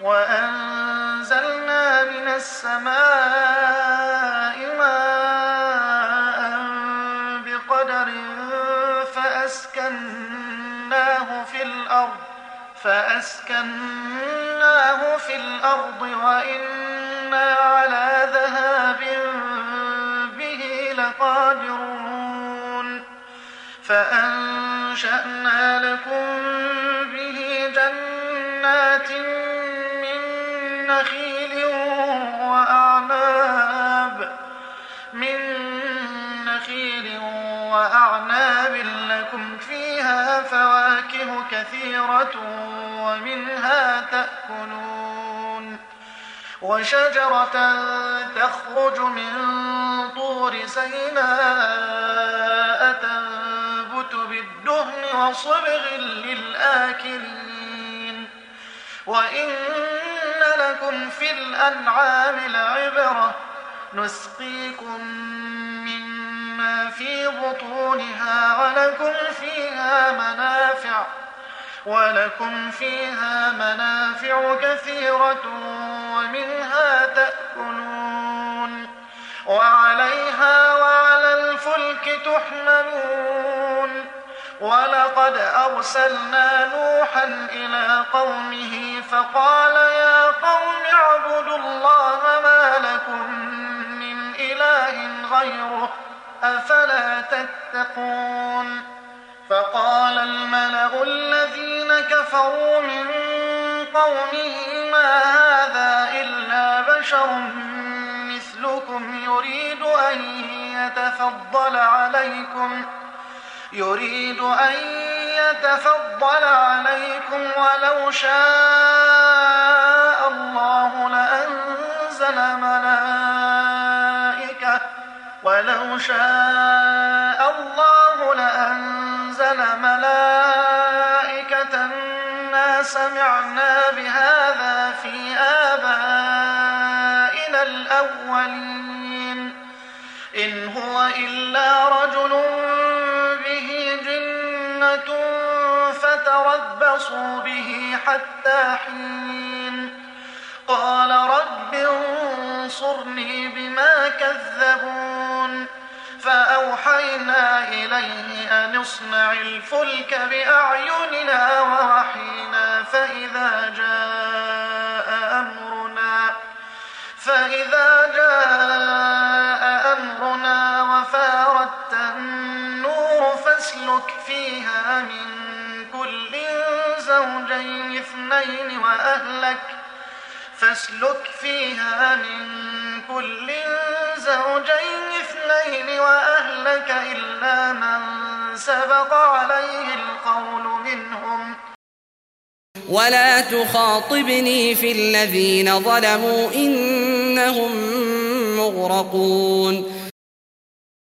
وأنزلنا من السماء ماء بقدر فأسكناه في الأرض وإنا على ذهاب به لقادرون فأنشأنا لكم به جنات من نخيل وأعناب لكم فيها فواكه كثيرة ومنها تأكلون وشجرة تخرج من طور سيناء تنبت بالدهن وصبغ للآكلين وإن لكم في الأنعام لعبرة نسقيكم مما في بطونها ولكم فيها منافع كثيرة ومنها تأكلون وعليها وعلى الفلك تحملون ولقد أرسلنا نوحا إلى قومه فقال يا قوم اعبدوا الله ما لكم من إله غيره أفلا تتقون فقال الملأ الذين كفروا من قومه ما هذا إلا بشر مثلكم يريد أن يتفضل عليكم ولو شاء الله لأنزل ملائكة ما سمعنا بهذا في آبائنا الأولين إن هو إلا رجل به جنة فتربصوا به حتى حين قال رب انصرني بما كذبون فأوحينا إليه أن اصنع الفلك بأعيننا ووحينا فإذا جاء أمرنا وفاردت النور فاسلك فيها من كل زوجين اثنين وأهلك إلا من سبق عليه القول منهم ولا تخاطبني في الذين ظلموا إنهم مغرقون